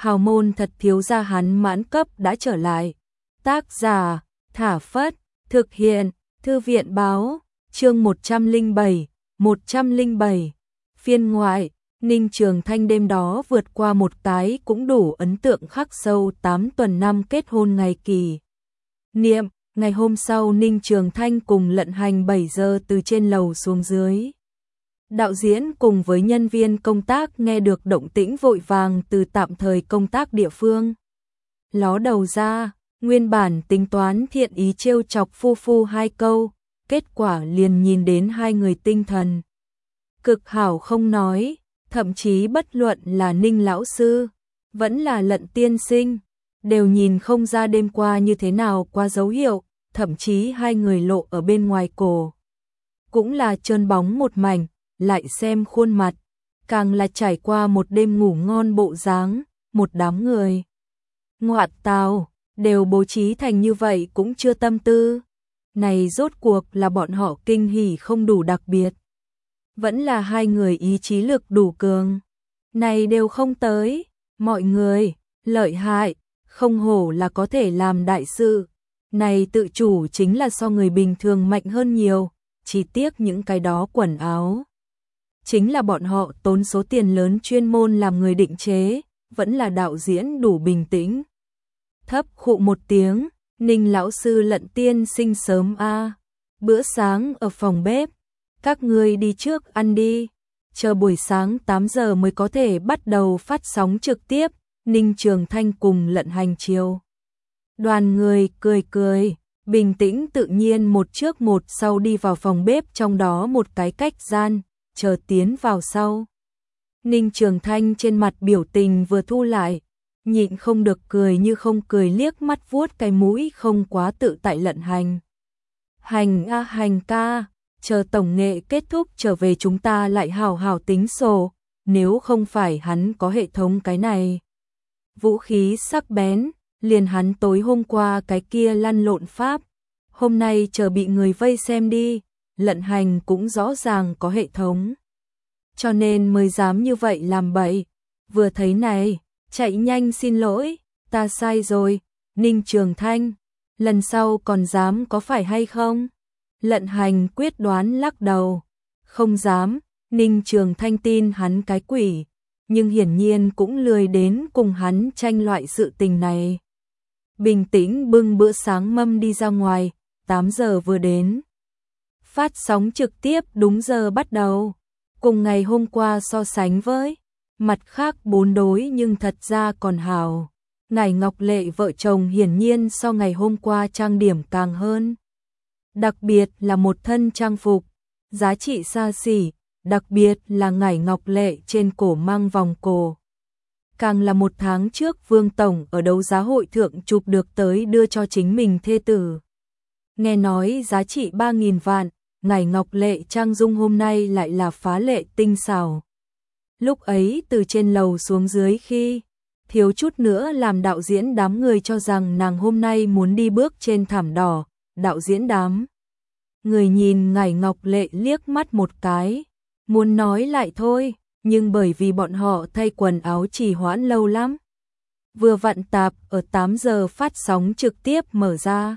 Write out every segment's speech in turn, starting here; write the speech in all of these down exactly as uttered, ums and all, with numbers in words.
hào môn thật thiếu gia hắn mãn cấp đã trở lại. Tác giả, Thả Phất, thực hiện, Thư viện báo, chương một trăm lẻ bảy, một trăm lẻ bảy, phiên ngoại, Ninh Trường Thanh đêm đó vượt qua một cái cũng đủ ấn tượng khắc sâu tám tuần năm kết hôn ngày kỳ. Niệm, ngày hôm sau Ninh Trường Thanh cùng Lận Hành bảy giờ từ trên lầu xuống dưới. Đạo diễn cùng với nhân viên công tác nghe được động tĩnh vội vàng từ tạm thời công tác địa phương. Ló đầu ra, nguyên bản tính toán thiện ý trêu chọc phu phu hai câu, kết quả liền nhìn đến hai người tinh thần cực hảo không nói, thậm chí bất luận là Ninh lão sư, vẫn là Lận tiên sinh, đều nhìn không ra đêm qua như thế nào qua dấu hiệu, thậm chí hai người lộ ở bên ngoài cổ. Cũng là trơn bóng một mảnh, lại xem khuôn mặt, càng là trải qua một đêm ngủ ngon bộ dáng, một đám người. Ngoạn tào, đều bố trí thành như vậy cũng chưa tâm tư. Này rốt cuộc là bọn họ kinh hỉ không đủ đặc biệt. Vẫn là hai người ý chí lực đủ cường. Này đều không tới, mọi người, lợi hại, không hổ là có thể làm đại sự. Này tự chủ chính là so người bình thường mạnh hơn nhiều, chỉ tiếc những cái đó quần áo. Chính là bọn họ tốn số tiền lớn chuyên môn làm người định chế, vẫn là đạo diễn đủ bình tĩnh. Thấp khụ một tiếng, Ninh lão sư Lận tiên sinh sớm a, bữa sáng ở phòng bếp, các ngươi đi trước ăn đi, chờ buổi sáng tám giờ mới có thể bắt đầu phát sóng trực tiếp. Ninh Trường Thanh cùng Lận Hành chiều. Đoàn người cười cười, bình tĩnh tự nhiên một trước một sau đi vào phòng bếp, trong đó một cái cách gian, chờ tiến vào sau. Ninh Trường Thanh trên mặt biểu tình vừa thu lại, nhịn không được cười như không cười, liếc mắt vuốt cái mũi không quá tự tại Lận Hành. Hành a Hành ca, chờ tổng nghệ kết thúc trở về chúng ta lại hào hào tính sổ, nếu không phải hắn có hệ thống cái này. Vũ khí sắc bén, liền hắn tối hôm qua cái kia lăn lộn pháp, hôm nay chờ bị người vây xem đi. Lận Hành cũng rõ ràng có hệ thống, cho nên mới dám như vậy làm bậy. Vừa thấy này, chạy nhanh xin lỗi, ta sai rồi, Ninh Trường Thanh, lần sau còn dám có phải hay không? Lận Hành quyết đoán lắc đầu, không dám. Ninh Trường Thanh tin hắn cái quỷ, nhưng hiển nhiên cũng lười đến cùng hắn tranh loại sự tình này. Bình tĩnh bưng bữa sáng mâm đi ra ngoài, tám giờ vừa đến. Phát sóng trực tiếp đúng giờ bắt đầu, cùng ngày hôm qua so sánh với, mặt khác bốn đối nhưng thật ra còn hào. Ngải Ngọc Lệ vợ chồng hiển nhiên so ngày hôm qua trang điểm càng hơn. Đặc biệt là một thân trang phục, giá trị xa xỉ, đặc biệt là Ngải Ngọc Lệ trên cổ mang vòng cổ. Càng là một tháng trước Vương Tổng ở đấu giá hội thượng chụp được tới đưa cho chính mình thê tử. Nghe nói giá trị ba nghìn vạn, Ngải Ngọc Lệ trang dung hôm nay lại là phá lệ tinh xảo. Lúc ấy từ trên lầu xuống dưới khi, thiếu chút nữa làm đạo diễn đám người cho rằng nàng hôm nay muốn đi bước trên thảm đỏ. Đạo diễn đám người nhìn Ngải Ngọc Lệ liếc mắt một cái, muốn nói lại thôi, nhưng bởi vì bọn họ thay quần áo trì hoãn lâu lắm. Vừa vặn tạp ở tám giờ phát sóng trực tiếp mở ra.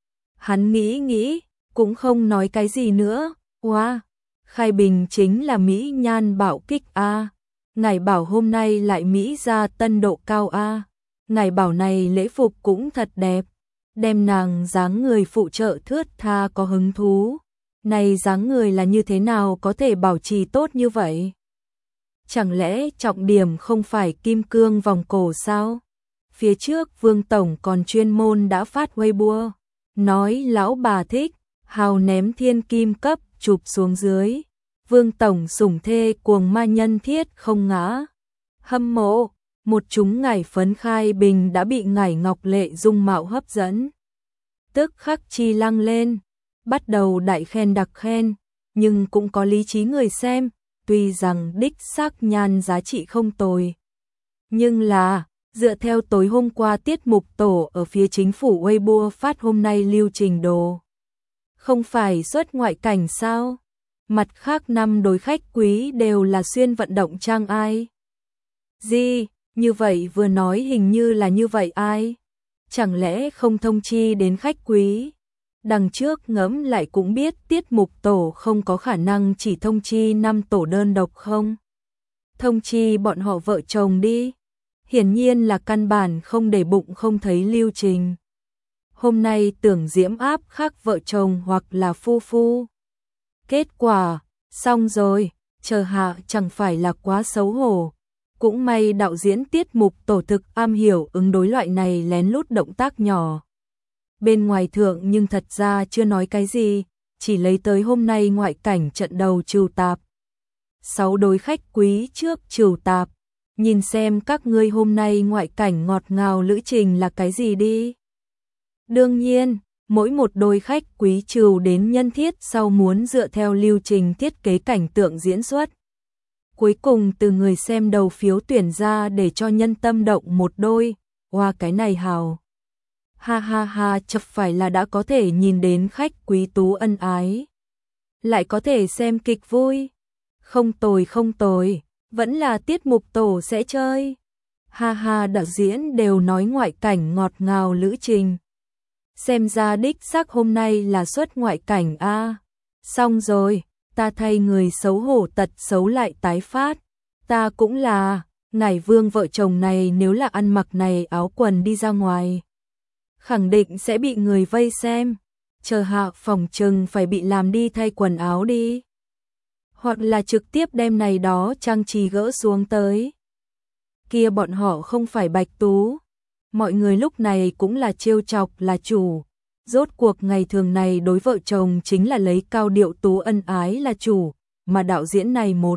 Hắn nghĩ nghĩ, cũng không nói cái gì nữa. Wow, khai bình chính là Mỹ nhan bạo kích a. Ngải bảo hôm nay lại Mỹ ra tân độ cao a. Ngải bảo này lễ phục cũng thật đẹp, đem nàng dáng người phụ trợ thướt tha có hứng thú. Này dáng người là như thế nào có thể bảo trì tốt như vậy? Chẳng lẽ trọng điểm không phải kim cương vòng cổ sao? Phía trước Vương Tổng còn chuyên môn đã phát Weibo, nói lão bà thích, hào ném thiên kim cấp chụp xuống dưới. Vương Tổng sủng thê cuồng ma nhân thiết không ngã. Hâm mộ, một chúng Ngải phấn khai bình đã bị Ngải Ngọc Lệ dung mạo hấp dẫn. Tức khắc chi lăng lên, bắt đầu đại khen đặc khen, nhưng cũng có lý trí người xem, tuy rằng đích xác nhan giá trị không tồi. Nhưng là, dựa theo tối hôm qua tiết mục tổ ở phía chính phủ Weibo phát hôm nay lưu trình đồ. Không phải xuất ngoại cảnh sao? Mặt khác năm đối khách quý đều là xuyên vận động trang ai. Gì, Như vậy vừa nói hình như là như vậy ai? Chẳng lẽ không thông chi đến khách quý? Đằng trước ngẫm lại cũng biết tiết mục tổ không có khả năng chỉ thông chi năm tổ đơn độc không? Thông chi bọn họ vợ chồng đi. Hiển nhiên là căn bản không để bụng không thấy lưu trình. Hôm nay tưởng diễm áp khác vợ chồng hoặc là phu phu. Kết quả, xong rồi, chờ hạ chẳng phải là quá xấu hổ. Cũng may đạo diễn tiết mục tổ thực am hiểu ứng đối loại này lén lút động tác nhỏ. Bên ngoài thượng nhưng thật ra chưa nói cái gì, chỉ lấy tới hôm nay ngoại cảnh trận đầu trừu tạp. Sáu đối khách quý trước trừu tạp, nhìn xem các ngươi hôm nay ngoại cảnh ngọt ngào lữ trình là cái gì đi. Đương nhiên, mỗi một đôi khách quý trừu đến nhân thiết sau muốn dựa theo lưu trình thiết kế cảnh tượng diễn xuất. Cuối cùng từ người xem đầu phiếu tuyển ra để cho nhân tâm động một đôi, hoa cái này hào. Ha ha ha, chập phải là đã có thể nhìn đến khách quý tú ân ái. Lại có thể xem kịch vui. Không tồi không tồi, vẫn là tiết mục tổ sẽ chơi. Ha ha, đạo diễn đều nói ngoại cảnh ngọt ngào lữ trình. Xem ra đích xác hôm nay là xuất ngoại cảnh a. À. Xong rồi, ta thay người xấu hổ tật xấu lại tái phát. Ta cũng là, ngải vương vợ chồng này nếu là ăn mặc này áo quần đi ra ngoài. Khẳng định sẽ bị người vây xem. Chờ hạ phòng trừng phải bị làm đi thay quần áo đi. Hoặc là trực tiếp đem này đó trang trí gỡ xuống tới. Kia bọn họ không phải Bạch Tú. Mọi người lúc này cũng là trêu chọc là chủ. Rốt cuộc ngày thường này đối vợ chồng chính là lấy cao điệu tú ân ái là chủ, mà đạo diễn này một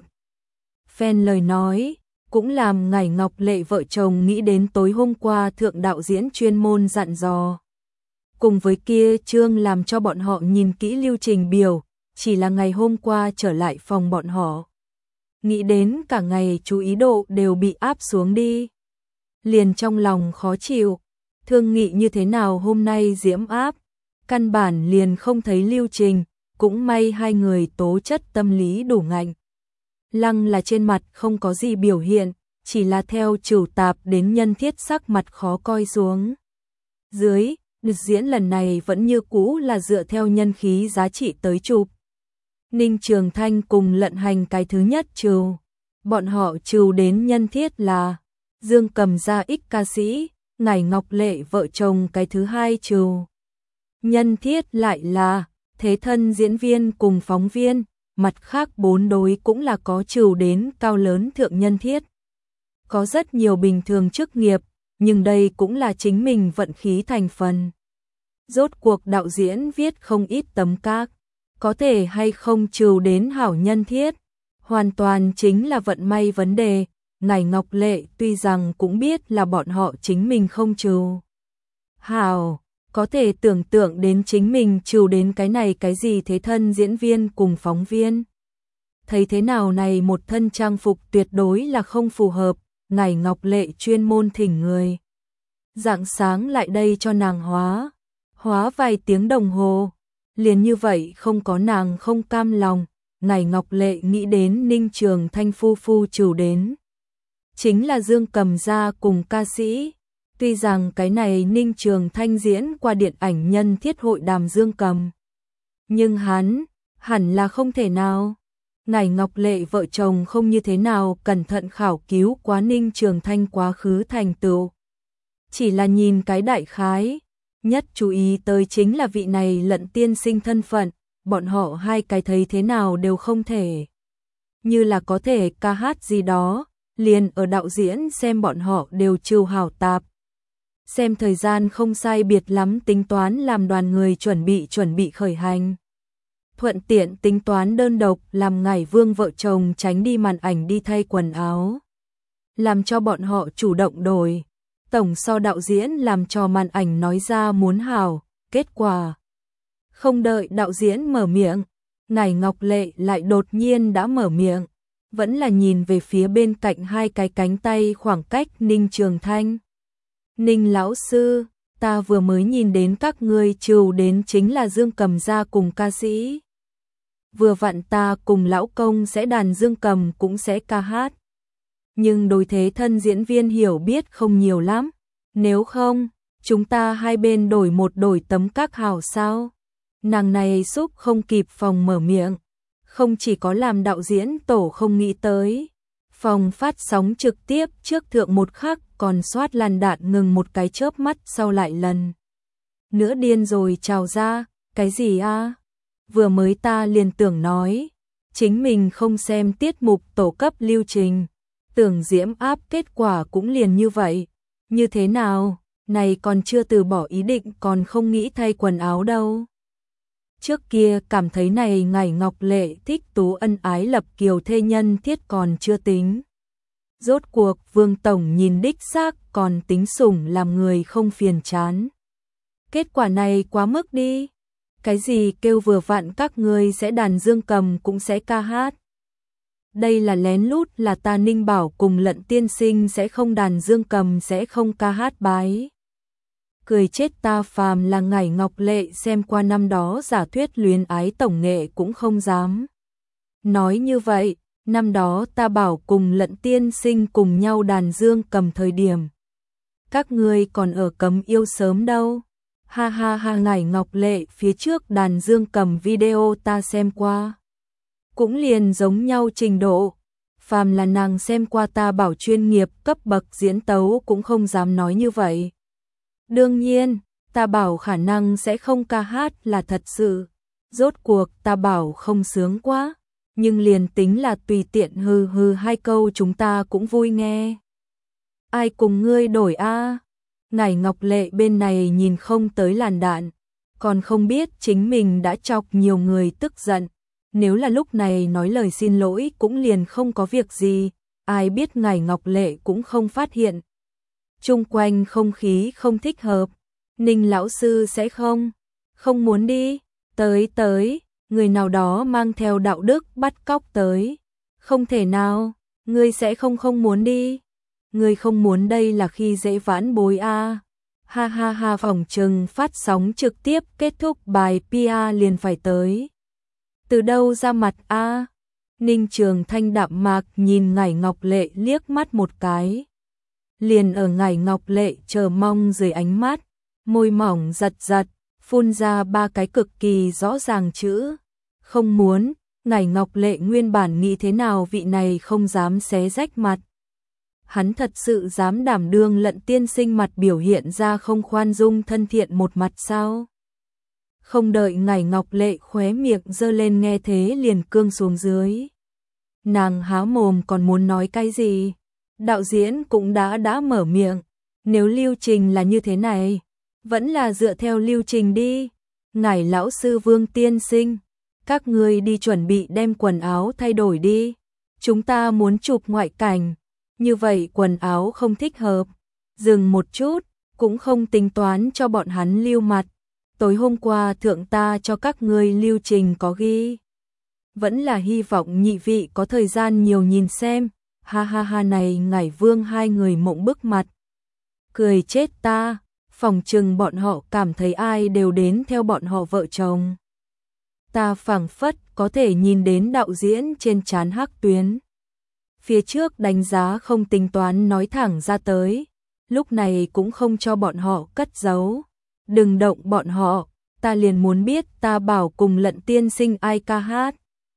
phen lời nói, cũng làm Ngải Ngọc Lệ vợ chồng nghĩ đến tối hôm qua thượng đạo diễn chuyên môn dặn dò. Cùng với kia chương làm cho bọn họ nhìn kỹ lưu trình biểu, chỉ là ngày hôm qua trở lại phòng bọn họ. Nghĩ đến cả ngày chú ý độ đều bị áp xuống đi. Liền trong lòng khó chịu, thương nghị như thế nào hôm nay diễm áp, căn bản liền không thấy lưu trình, cũng may hai người tố chất tâm lý đủ ngạnh. Lăng là trên mặt không có gì biểu hiện, chỉ là theo trừu tạp đến nhân thiết sắc mặt khó coi xuống. Dưới, diễn lần này vẫn như cũ là dựa theo nhân khí giá trị tới chụp. Ninh Trường Thanh cùng Lận Hành cái thứ nhất trừu. Bọn họ trừu đến nhân thiết là Dương Cầm Gia ích ca sĩ, Ngải Ngọc Lệ vợ chồng cái thứ hai trừu. Nhân thiết lại là thế thân diễn viên cùng phóng viên, mặt khác bốn đối cũng là có trừu đến cao lớn thượng nhân thiết. Có rất nhiều bình thường chức nghiệp, nhưng đây cũng là chính mình vận khí thành phần. Rốt cuộc đạo diễn viết không ít tấm các, có thể hay không trừu đến hảo nhân thiết, hoàn toàn chính là vận may vấn đề. Ngải Ngọc Lệ tuy rằng cũng biết là bọn họ chính mình không trừu hảo, có thể tưởng tượng đến chính mình trừu đến cái này cái gì thế thân diễn viên cùng phóng viên. Thấy thế nào này một thân trang phục tuyệt đối là không phù hợp, Ngải Ngọc Lệ chuyên môn thỉnh người. Rạng sáng lại đây cho nàng hóa, hóa vài tiếng đồng hồ, liền như vậy không có nàng không cam lòng, Ngải Ngọc Lệ nghĩ đến Ninh Trường Thanh phu phu trừu đến. Chính là Dương Cầm Gia cùng ca sĩ, tuy rằng cái này Ninh Trường Thanh diễn qua điện ảnh nhân thiết hội đàm Dương Cầm. Nhưng hắn, hẳn là không thể nào. Ngải Ngọc Lệ vợ chồng không như thế nào cẩn thận khảo cứu quá Ninh Trường Thanh quá khứ thành tựu. Chỉ là nhìn cái đại khái, nhất chú ý tới chính là vị này Lận tiên sinh thân phận, bọn họ hai cái thấy thế nào đều không thể. Như là có thể ca hát gì đó, liền ở đạo diễn xem bọn họ đều trừu hảo tạp. Xem thời gian không sai biệt lắm tính toán làm đoàn người chuẩn bị chuẩn bị khởi hành. Thuận tiện tính toán đơn độc làm Ngải Vương vợ chồng tránh đi màn ảnh đi thay quần áo. Làm cho bọn họ chủ động đổi. Tổng so đạo diễn làm cho màn ảnh nói ra muốn hảo, kết quả. Không đợi đạo diễn mở miệng, Ngải Ngọc Lệ lại đột nhiên đã mở miệng. Vẫn là nhìn về phía bên cạnh hai cái cánh tay khoảng cách Ninh Trường Thanh. Ninh lão sư, ta vừa mới nhìn đến các ngươi trừu đến chính là Dương Cầm Gia cùng ca sĩ. Vừa vặn ta cùng lão công sẽ đàn dương cầm cũng sẽ ca hát. nhưng đối thế thân diễn viên hiểu biết không nhiều lắm. Nếu không, chúng ta hai bên đổi một đổi tấm các hảo sao? Nàng này xúc không kịp phòng mở miệng. Không chỉ có làm đạo diễn tổ không nghĩ tới. Phòng phát sóng trực tiếp trước thượng một khắc còn soát làn đạn ngừng một cái chớp mắt sau lại lần. Nữa điên rồi trào ra, cái gì a? Vừa mới ta liền tưởng nói. Chính mình không xem tiết mục tổ cấp lưu trình. Tưởng diễm áp kết quả cũng liền như vậy. Như thế nào, này còn chưa từ bỏ ý định còn không nghĩ thay quần áo đâu. Trước kia cảm thấy này ngày Ngọc Lệ thích Tú ân ái lập kiều thê nhân thiết còn chưa tính. Rốt cuộc Vương Tổng nhìn đích xác còn tính sủng làm người không phiền chán. Kết quả này quá mức đi. Cái gì kêu vừa vặn các ngươi sẽ đàn dương cầm cũng sẽ ca hát. Đây là lén lút là ta Ninh Bảo cùng Lận tiên sinh sẽ không đàn dương cầm sẽ không ca hát bái. Cười chết ta, phàm là ngày Ngọc Lệ xem qua năm đó giả thuyết luyến ái tổng nghệ cũng không dám. Nói như vậy, năm đó ta bảo cùng Lận tiên sinh cùng nhau đàn dương cầm thời điểm. Các ngươi còn ở cấm yêu sớm đâu. Ha ha ha, ngày Ngọc Lệ phía trước đàn dương cầm video ta xem qua. Cũng liền giống nhau trình độ. Phàm là nàng xem qua ta bảo chuyên nghiệp cấp bậc diễn tấu cũng không dám nói như vậy. Đương nhiên, ta bảo khả năng sẽ không ca hát là thật sự. Rốt cuộc ta bảo không sướng quá. Nhưng liền tính là tùy tiện hừ hừ hai câu chúng ta cũng vui nghe. Ai cùng ngươi đổi a? Ngải Ngọc Lệ bên này nhìn không tới làn đạn. Còn không biết chính mình đã chọc nhiều người tức giận. Nếu là lúc này nói lời xin lỗi cũng liền không có việc gì. Ai biết Ngải Ngọc Lệ cũng không phát hiện. Chung quanh không khí không thích hợp. Ninh lão sư sẽ không. Không muốn đi. Tới tới. Người nào đó mang theo đạo đức bắt cóc tới. Không thể nào. Ngươi sẽ không không muốn đi. Ngươi không muốn đây là khi dễ vãn bối a. Ha ha ha, phòng trừng phát sóng trực tiếp kết thúc bài pê e liền phải tới. Từ đâu ra mặt a? Ninh Trường Thanh đạm mạc nhìn Ngải Ngọc Lệ liếc mắt một cái. Liền ở Ngải Ngọc Lệ chờ mong dưới ánh mắt, môi mỏng giật giật, phun ra ba cái cực kỳ rõ ràng chữ. Không muốn. Ngải Ngọc Lệ nguyên bản nghĩ thế nào vị này không dám xé rách mặt. Hắn thật sự dám đảm đương Lận tiên sinh mặt biểu hiện ra không khoan dung thân thiện một mặt sao? Không đợi Ngải Ngọc Lệ khóe miệng giơ lên nghe thế liền cương xuống dưới. Nàng há mồm còn muốn nói cái gì? Đạo diễn cũng đã đã mở miệng. Nếu lưu trình là như thế này, vẫn là dựa theo lưu trình đi. Ngải lão sư Vương tiên sinh, các ngươi đi chuẩn bị đem quần áo thay đổi đi. Chúng ta muốn chụp ngoại cảnh. Như vậy quần áo không thích hợp. Dừng một chút, cũng không tính toán cho bọn hắn lưu mặt. Tối hôm qua thượng ta cho các ngươi lưu trình có ghi. Vẫn là hy vọng nhị vị có thời gian nhiều nhìn xem. Ha ha ha, này Ngải Vương hai người mộng bức mặt. Cười chết ta, phòng trừng bọn họ cảm thấy ai đều đến theo bọn họ vợ chồng. Ta phảng phất có thể nhìn đến đạo diễn trên trán hắc tuyến. Phía trước đánh giá không tính toán nói thẳng ra tới, lúc này cũng không cho bọn họ cất giấu. Đừng động bọn họ, ta liền muốn biết ta bảo cùng Lận tiên sinh ai ca hát.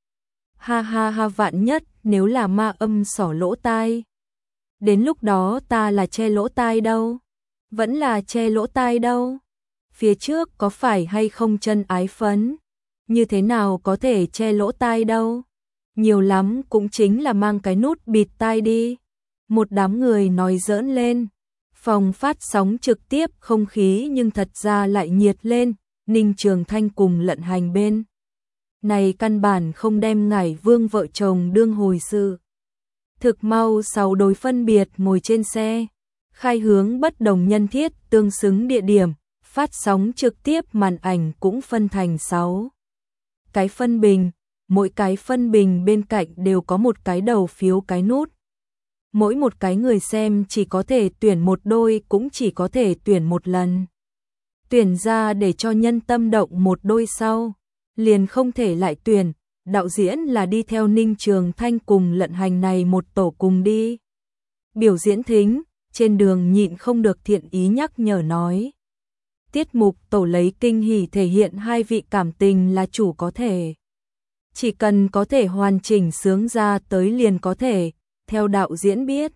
Ha ha ha, vạn nhất nếu là ma âm xỏ lỗ tai. Đến lúc đó ta là che lỗ tai đâu? Vẫn là che lỗ tai đâu? Phía trước có phải hay không chân ái phấn? Như thế nào có thể che lỗ tai đâu? Nhiều lắm cũng chính là mang cái nút bịt tai đi. Một đám người nói giỡn lên. Phòng phát sóng trực tiếp không khí nhưng thật ra lại nhiệt lên. Ninh Trường Thanh cùng Lận Hành bên này căn bản không đem Ngải Vương vợ chồng đương hồi sự. Thực mau sau đối phân biệt ngồi trên xe, khai hướng bất đồng nhân thiết tương xứng địa điểm, phát sóng trực tiếp màn ảnh cũng phân thành sáu cái phân bình, mỗi cái phân bình bên cạnh đều có một cái đầu phiếu cái nút. Mỗi một cái người xem chỉ có thể tuyển một đôi cũng chỉ có thể tuyển một lần. Tuyển ra để cho nhân tâm động một đôi sau, liền không thể lại tuyển. Đạo diễn là đi theo Ninh Trường Thanh cùng Lận Hành này một tổ cùng đi. Biểu diễn thính, trên đường nhịn không được thiện ý nhắc nhở nói. Tiết mục tổ lấy kinh hỉ thể hiện hai vị cảm tình là chủ có thể. Chỉ cần có thể hoàn chỉnh sướng ra tới liền có thể, theo đạo diễn biết.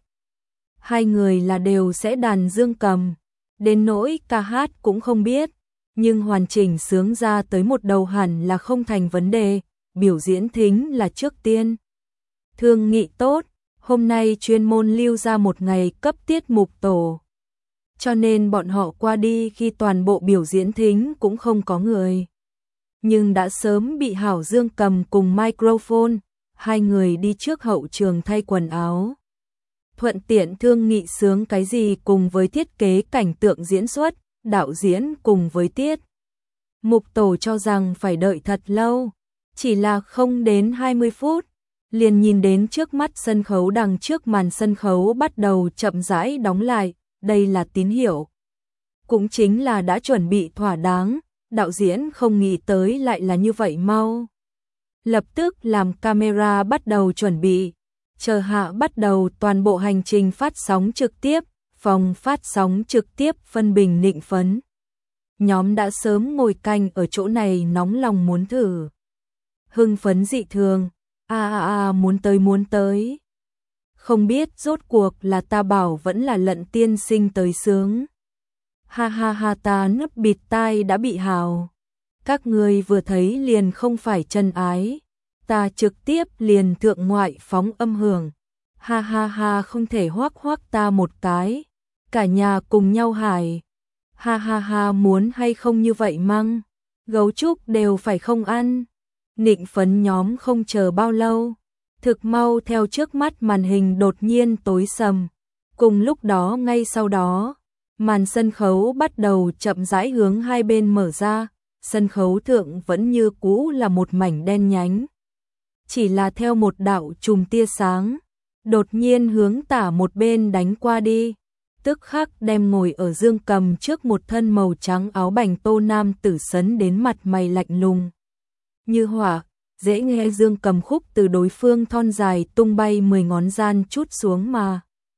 Hai người là đều sẽ đàn dương cầm, đến nỗi ca hát cũng không biết, nhưng hoàn chỉnh sướng ra tới một đầu hẳn là không thành vấn đề, biểu diễn thính là trước tiên. Thương nghị tốt, hôm nay chuyên môn lưu ra một ngày cấp tiết mục tổ. Cho nên bọn họ qua đi khi toàn bộ biểu diễn thính cũng không có người. Nhưng đã sớm bị Hảo Dương cầm cùng microphone, hai người đi trước hậu trường thay quần áo. Thuận tiện thương nghị sướng cái gì cùng với thiết kế cảnh tượng diễn xuất, đạo diễn cùng với tiết. Mục tổ cho rằng phải đợi thật lâu, chỉ là không đến hai mươi phút, liền nhìn đến trước mắt sân khấu đằng trước màn sân khấu bắt đầu chậm rãi đóng lại, đây là tín hiệu. Cũng chính là đã chuẩn bị thỏa đáng, đạo diễn không nghĩ tới lại là như vậy mau. Lập tức làm camera bắt đầu chuẩn bị, chờ hạ bắt đầu toàn bộ hành trình phát sóng trực tiếp, phòng phát sóng trực tiếp phân bình nịnh phấn. Nhóm đã sớm ngồi canh ở chỗ này nóng lòng muốn thử. Hưng phấn dị thường, a a a muốn tới muốn tới. Không biết rốt cuộc là ta bảo vẫn là Lận tiên sinh tới sướng. Ha ha ha ta nấp bịt tai đã bị hào. Các người vừa thấy liền không phải chân ái. Ta trực tiếp liền thượng ngoại phóng âm hưởng. Ha ha ha không thể hoác hoác ta một cái. Cả nhà cùng nhau hài. Ha ha ha muốn hay không như vậy măng. Gấu trúc đều phải không ăn. Nịnh phấn nhóm không chờ bao lâu. Thực mau theo trước mắt màn hình đột nhiên tối sầm. Cùng lúc đó ngay sau đó, màn sân khấu bắt đầu chậm rãi hướng hai bên mở ra. Sân khấu thượng vẫn như cũ là một mảnh đen nhánh. Chỉ là theo một đạo chùm tia sáng, đột nhiên hướng tả một bên đánh qua đi. Tức khắc đem ngồi ở dương cầm trước một thân màu trắng áo bành tô nam tử sấn đến mặt mày lạnh lùng. Như hỏa, dễ nghe dương cầm khúc từ đối phương thon dài tung bay mười ngón gian chút xuống mà.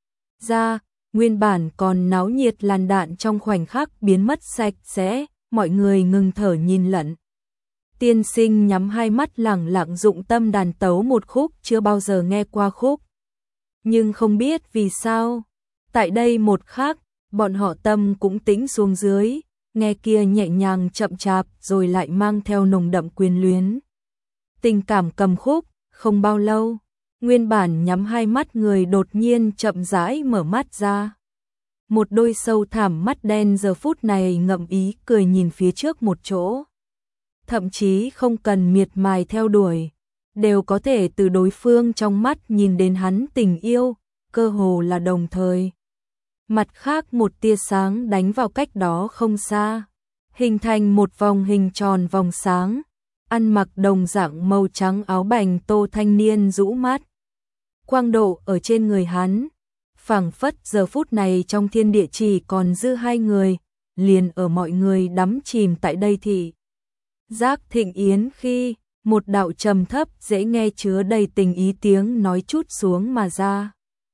Ra, nguyên bản còn náo nhiệt làn đạn trong khoảnh khắc biến mất sạch sẽ, mọi người ngừng thở nhìn Lận. Tiên sinh nhắm hai mắt lẳng lặng dụng tâm đàn tấu một khúc chưa bao giờ nghe qua khúc. Nhưng không biết vì sao, tại đây một khắc, bọn họ tâm cũng tĩnh xuống dưới, nghe kia nhẹ nhàng chậm chạp rồi lại mang theo nồng đậm quyền luyến. Tình cảm cầm khúc, không bao lâu, nguyên bản nhắm hai mắt người đột nhiên chậm rãi mở mắt ra. Một đôi sâu thẳm mắt đen giờ phút này ngậm ý cười nhìn phía trước một chỗ. Thậm chí không cần miệt mài theo đuổi, đều có thể từ đối phương trong mắt nhìn đến hắn tình yêu, cơ hồ là đồng thời. Mặt khác một tia sáng đánh vào cách đó không xa, hình thành một vòng hình tròn vòng sáng, ăn mặc đồng dạng màu trắng áo bành tô thanh niên rũ mắt. Quang độ ở trên người hắn, phảng phất giờ phút này trong thiên địa chỉ còn dư hai người, liền ở mọi người đắm chìm tại đây thì. Giác thịnh yến khi, một đạo trầm thấp dễ nghe chứa đầy tình ý tiếng nói chút xuống mà ra.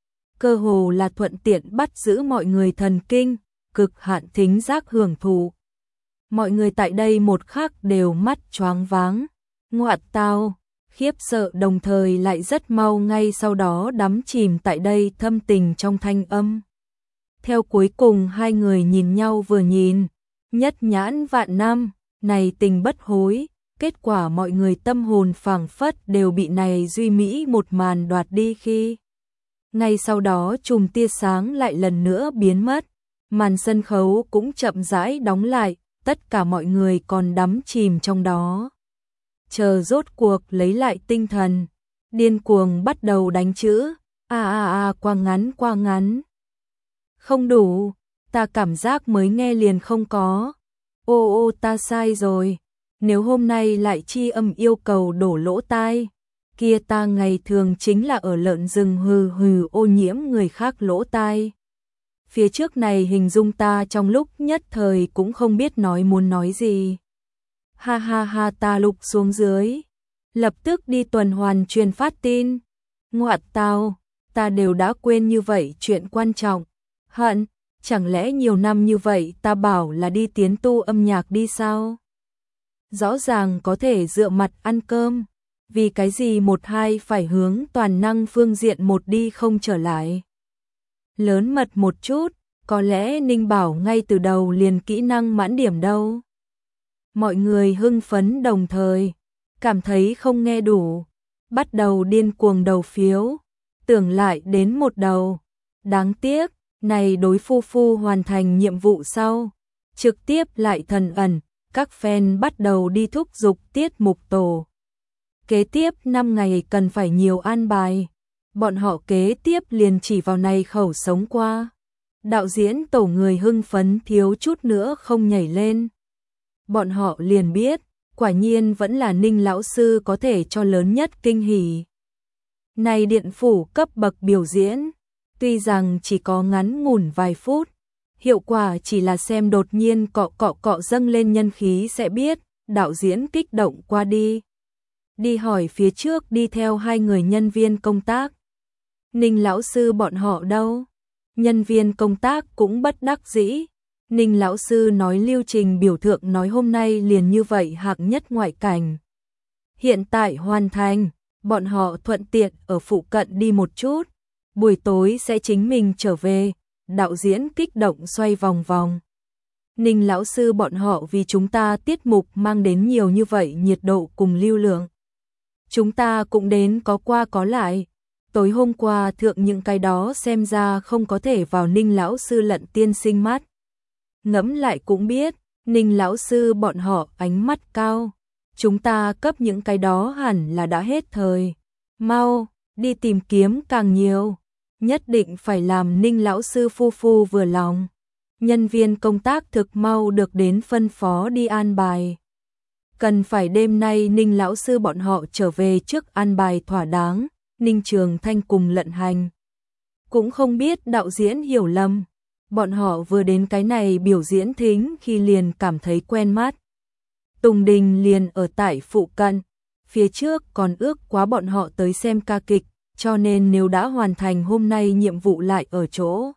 Cơ hồ là thuận tiện bắt giữ mọi người thần kinh, cực hạn thính giác hưởng thụ. Mọi người tại đây một khắc đều mắt choáng váng, ngoạt tao, khiếp sợ đồng thời lại rất mau ngay sau đó đắm chìm tại đây thâm tình trong thanh âm. Theo cuối cùng hai người nhìn nhau vừa nhìn, nhất nhãn vạn năm, này tình bất hối, kết quả mọi người tâm hồn phảng phất đều bị này duy mỹ một màn đoạt đi khi. Ngay sau đó chùm tia sáng lại lần nữa biến mất, màn sân khấu cũng chậm rãi đóng lại, tất cả mọi người còn đắm chìm trong đó. Chờ rốt cuộc lấy lại tinh thần, điên cuồng bắt đầu đánh chữ, a a a qua ngắn qua ngắn. Không đủ, ta cảm giác mới nghe liền không có. Ô ô ta sai rồi, nếu hôm nay lại chi âm yêu cầu đổ lỗ tai, kia ta ngày thường chính là ở lợn rừng hừ hừ ô nhiễm người khác lỗ tai. Phía trước này hình dung ta trong lúc nhất thời cũng không biết nói muốn nói gì. Ha ha ha ta lục xuống dưới, lập tức đi tuần hoàn truyền phát tin. Ngoạt tao, ta đều đã quên như vậy chuyện quan trọng. Hận, chẳng lẽ nhiều năm như vậy ta bảo là đi tiến tu âm nhạc đi sao? Rõ ràng có thể dựa mặt ăn cơm, vì cái gì một hai phải hướng toàn năng phương diện một đi không trở lại. Lớn mật một chút, có lẽ Ninh Bảo ngay từ đầu liền kỹ năng mãn điểm đâu. Mọi người hưng phấn đồng thời, cảm thấy không nghe đủ, bắt đầu điên cuồng đầu phiếu, tưởng lại đến một đầu. Đáng tiếc, này đối phu phu hoàn thành nhiệm vụ sau, trực tiếp lại thần ẩn, các fan bắt đầu đi thúc giục tiết mục tổ. Kế tiếp năm ngày cần phải nhiều an bài, bọn họ kế tiếp liền chỉ vào này khẩu sống qua. Đạo diễn tổ người hưng phấn thiếu chút nữa không nhảy lên. Bọn họ liền biết, quả nhiên vẫn là Ninh lão sư có thể cho lớn nhất kinh hỉ. Này điện phủ cấp bậc biểu diễn, tuy rằng chỉ có ngắn ngủn vài phút, hiệu quả chỉ là xem đột nhiên cọ cọ cọ dâng lên nhân khí sẽ biết, đạo diễn kích động qua đi. Đi hỏi phía trước đi theo hai người nhân viên công tác. Ninh lão sư bọn họ đâu? Nhân viên công tác cũng bất đắc dĩ. Ninh lão sư nói lưu trình biểu thượng nói hôm nay liền như vậy hạng nhất ngoại cảnh. Hiện tại hoàn thành, bọn họ thuận tiện ở phụ cận đi một chút, buổi tối sẽ chính mình trở về. Đạo diễn kích động xoay vòng vòng. Ninh lão sư bọn họ vì chúng ta tiết mục mang đến nhiều như vậy nhiệt độ cùng lưu lượng. Chúng ta cũng đến có qua có lại. Tối hôm qua thượng những cái đó xem ra không có thể vào Ninh lão sư lận tiên sinh mắt. Ngẫm lại cũng biết, Ninh lão sư bọn họ ánh mắt cao. Chúng ta cấp những cái đó hẳn là đã hết thời. Mau, đi tìm kiếm càng nhiều. Nhất định phải làm Ninh lão sư phu phu vừa lòng. Nhân viên công tác thực mau được đến phân phó đi an bài. Cần phải đêm nay Ninh lão sư bọn họ trở về trước an bài thỏa đáng. Ninh Trường Thanh cùng Lận Hành cũng không biết đạo diễn hiểu lầm, bọn họ vừa đến cái này biểu diễn thính khi liền cảm thấy quen mắt. Tùng Đình liền ở tại phụ cận, phía trước còn ước quá bọn họ tới xem ca kịch, cho nên nếu đã hoàn thành hôm nay nhiệm vụ lại ở chỗ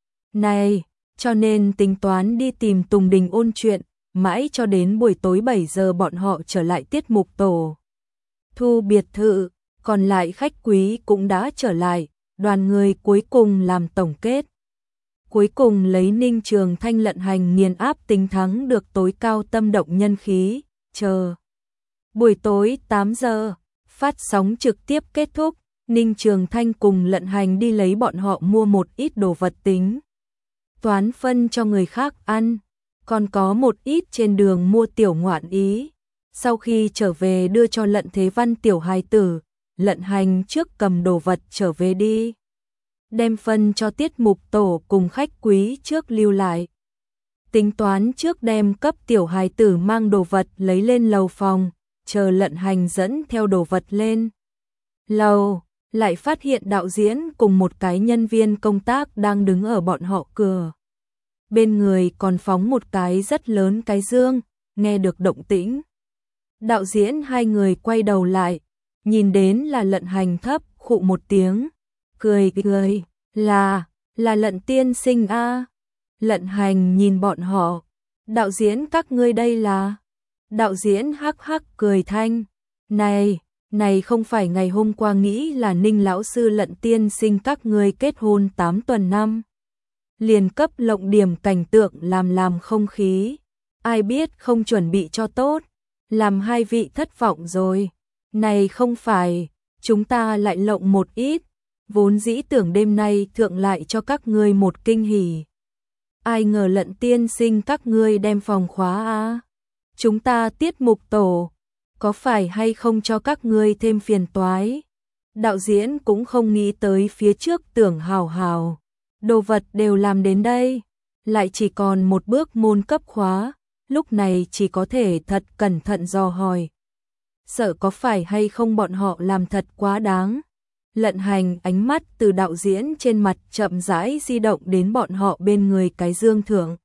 này, cho nên tính toán đi tìm Tùng Đình ôn chuyện, mãi cho đến buổi tối bảy giờ bọn họ trở lại tiết mục tổ. Thu biệt thự, còn lại khách quý cũng đã trở lại, đoàn người cuối cùng làm tổng kết. Cuối cùng lấy Ninh Trường Thanh Lận Hành nghiền áp tính thắng được tối cao tâm động nhân khí, chờ. Buổi tối tám giờ, phát sóng trực tiếp kết thúc, Ninh Trường Thanh cùng Lận Hành đi lấy bọn họ mua một ít đồ vật tính. Toán phân cho người khác ăn, còn có một ít trên đường mua tiểu ngoạn ý. Sau khi trở về đưa cho Lận Thế Văn tiểu hài tử, Lận Hành trước cầm đồ vật trở về đi. Đem phân cho tiết mục tổ cùng khách quý trước lưu lại. Tính toán trước đem cấp tiểu hài tử mang đồ vật lấy lên lầu phòng, chờ Lận Hành dẫn theo đồ vật lên. Lầu, lại phát hiện đạo diễn cùng một cái nhân viên công tác đang đứng ở bọn họ cửa. Bên người còn phóng một cái rất lớn cái dương, nghe được động tĩnh. Đạo diễn hai người quay đầu lại, nhìn đến là Lận Hành thấp khụ một tiếng, cười cười, là, là Lận tiên sinh a. Lận Hành nhìn bọn họ, đạo diễn các ngươi đây là. Đạo diễn hắc hắc cười thanh, này, này không phải ngày hôm qua nghĩ là Ninh lão sư Lận tiên sinh các ngươi kết hôn tám tuần năm. Liền cấp lộng điểm cảnh tượng làm làm không khí, ai biết không chuẩn bị cho tốt, làm hai vị thất vọng rồi. Này không phải, chúng ta lại lộng một ít, vốn dĩ tưởng đêm nay thượng lại cho các ngươi một kinh hỉ. Ai ngờ Lận tiên sinh các ngươi đem phòng khóa a. Chúng ta tiết mục tổ, có phải hay không cho các ngươi thêm phiền toái? Đạo diễn cũng không nghĩ tới phía trước tưởng hào hào. Đồ vật đều làm đến đây, lại chỉ còn một bước môn cấp khóa, lúc này chỉ có thể thật cẩn thận dò hỏi. Sợ có phải hay không bọn họ làm thật quá đáng. Lận Hành ánh mắt từ đạo diễn trên mặt chậm rãi di động đến bọn họ bên người cái dương thượng.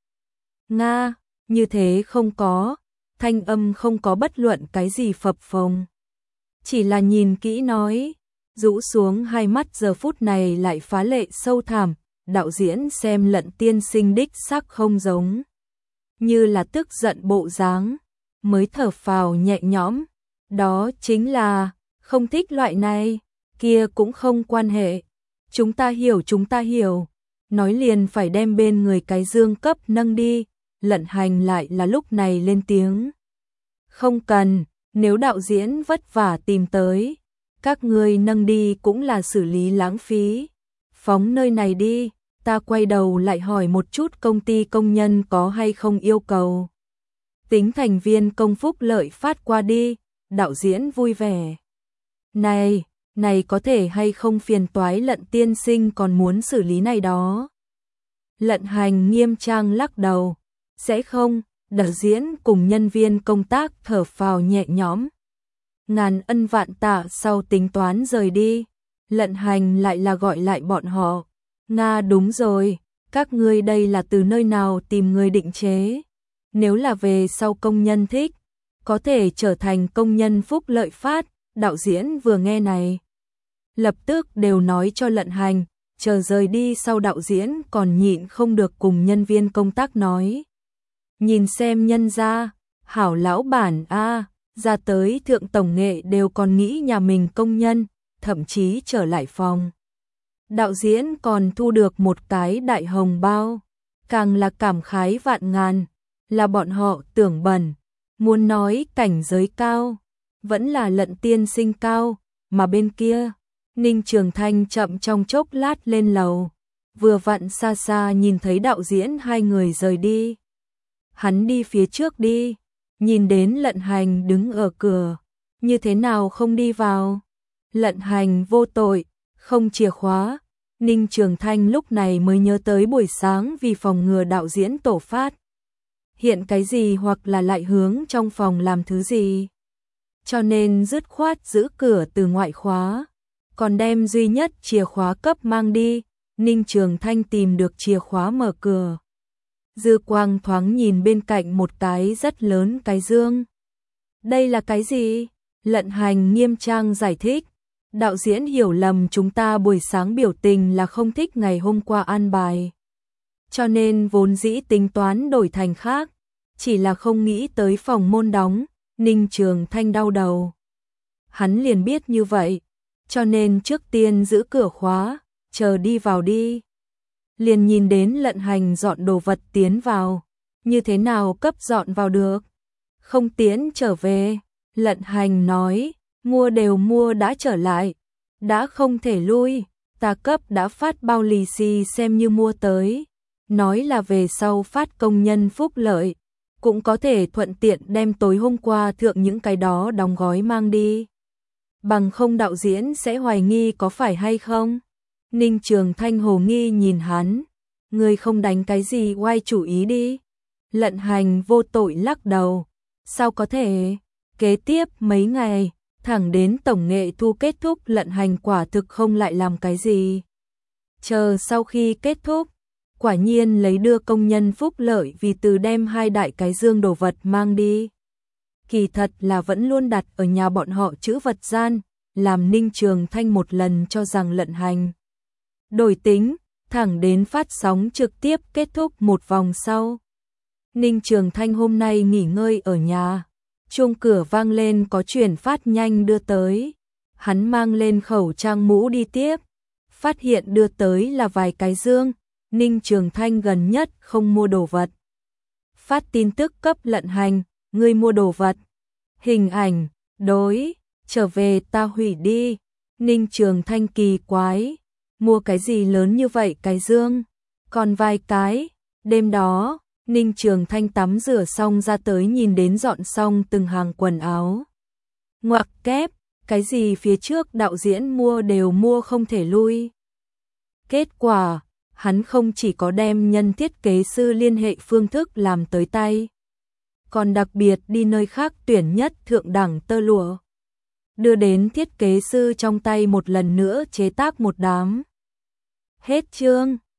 Nga, như thế không có, thanh âm không có bất luận cái gì phập phồng. Chỉ là nhìn kỹ nói, rũ xuống hai mắt giờ phút này lại phá lệ sâu thẳm, đạo diễn xem Lận tiên sinh đích xác không giống như là tức giận bộ dáng, mới thở phào nhẹ nhõm, đó chính là không thích loại này, kia cũng không quan hệ, chúng ta hiểu chúng ta hiểu, nói liền phải đem bên người cái dương cấp nâng đi, Lận Hành lại là lúc này lên tiếng. Không cần, nếu đạo diễn vất vả tìm tới, các ngươi nâng đi cũng là xử lý lãng phí, phóng nơi này đi, ta quay đầu lại hỏi một chút công ty công nhân có hay không yêu cầu. Tính thành viên công phúc lợi phát qua đi, đạo diễn vui vẻ. Này, này có thể hay không phiền toái Lận tiên sinh còn muốn xử lý này đó. Lận Hành nghiêm trang lắc đầu, sẽ không, đạo diễn cùng nhân viên công tác thở phào nhẹ nhõm. Ngàn ân vạn tạ sau tính toán rời đi, Lận Hành lại là gọi lại bọn họ. Nga đúng rồi, các ngươi đây là từ nơi nào tìm người định chế? Nếu là về sau công nhân thích, có thể trở thành công nhân phúc lợi phát, đạo diễn vừa nghe này. Lập tức đều nói cho Lận Hành, chờ rời đi sau đạo diễn còn nhịn không được cùng nhân viên công tác nói. Nhìn xem nhân ra, hảo lão bản a ra tới thượng tổng nghệ đều còn nghĩ nhà mình công nhân, thậm chí trở lại phòng. Đạo diễn còn thu được một cái đại hồng bao, càng là cảm khái vạn ngàn, là bọn họ tưởng bẩn, muốn nói cảnh giới cao, vẫn là Lận tiên sinh cao, mà bên kia, Ninh Trường Thanh chậm trong chốc lát lên lầu, vừa vặn xa xa nhìn thấy đạo diễn hai người rời đi. Hắn đi phía trước đi, nhìn đến Lận Hành đứng ở cửa, như thế nào không đi vào? Lận Hành vô tội, không chìa khóa. Ninh Trường Thanh lúc này mới nhớ tới buổi sáng vì phòng ngừa đạo diễn tổ phát. Hiện cái gì hoặc là lại hướng trong phòng làm thứ gì. Cho nên dứt khoát giữ cửa từ ngoại khóa, còn đem duy nhất chìa khóa cấp mang đi. Ninh Trường Thanh tìm được chìa khóa mở cửa. Dư quang thoáng nhìn bên cạnh một cái rất lớn cái dương. Đây là cái gì? Lận Hành nghiêm trang giải thích. Đạo diễn hiểu lầm chúng ta buổi sáng biểu tình là không thích ngày hôm qua an bài. Cho nên vốn dĩ tính toán đổi thành khác, chỉ là không nghĩ tới phòng môn đóng, Ninh Trường Thanh đau đầu. Hắn liền biết như vậy, cho nên trước tiên giữ cửa khóa, chờ đi vào đi. Liền nhìn đến Lận Hành dọn đồ vật tiến vào, như thế nào cấp dọn vào được? Không tiến trở về, Lận Hành nói. Mua đều mua đã trở lại, đã không thể lui, ta cấp đã phát bao lì xì xem như mua tới, nói là về sau phát công nhân phúc lợi, cũng có thể thuận tiện đem tối hôm qua thượng những cái đó đóng gói mang đi. Bằng không đạo diễn sẽ hoài nghi có phải hay không? Ninh Trường Thanh hồ nghi nhìn hắn, người không đánh cái gì oai chủ ý đi. Lận Hành vô tội lắc đầu, sao có thể? Kế tiếp mấy ngày, thẳng đến tổng nghệ thu kết thúc Lận Hành quả thực không lại làm cái gì. Chờ sau khi kết thúc, quả nhiên lấy đưa công nhân phúc lợi vì từ đem hai đại cái dương đồ vật mang đi. Kỳ thật là vẫn luôn đặt ở nhà bọn họ chữ vật gian, làm Ninh Trường Thanh một lần cho rằng Lận Hành đổi tính, thẳng đến phát sóng trực tiếp kết thúc một vòng sau. Ninh Trường Thanh hôm nay nghỉ ngơi ở nhà. Chuông cửa vang lên có chuyển phát nhanh đưa tới. Hắn mang lên khẩu trang mũ đi tiếp. Phát hiện đưa tới là vài cái dương. Ninh Trường Thanh gần nhất không mua đồ vật. Phát tin tức cấp Lận Hành, ngươi mua đồ vật. Hình ảnh, đối, trở về ta hủy đi. Ninh Trường Thanh kỳ quái. Mua cái gì lớn như vậy cái dương? Còn vài cái, đêm đó. Ninh Trường Thanh tắm rửa xong ra tới nhìn đến dọn xong từng hàng quần áo. Ngoặc kép, cái gì phía trước đạo diễn mua đều mua không thể lui. Kết quả, hắn không chỉ có đem nhân thiết kế sư liên hệ phương thức làm tới tay, còn đặc biệt đi nơi khác tuyển nhất thượng đẳng tơ lụa. Đưa đến thiết kế sư trong tay một lần nữa chế tác một đám. Hết chương.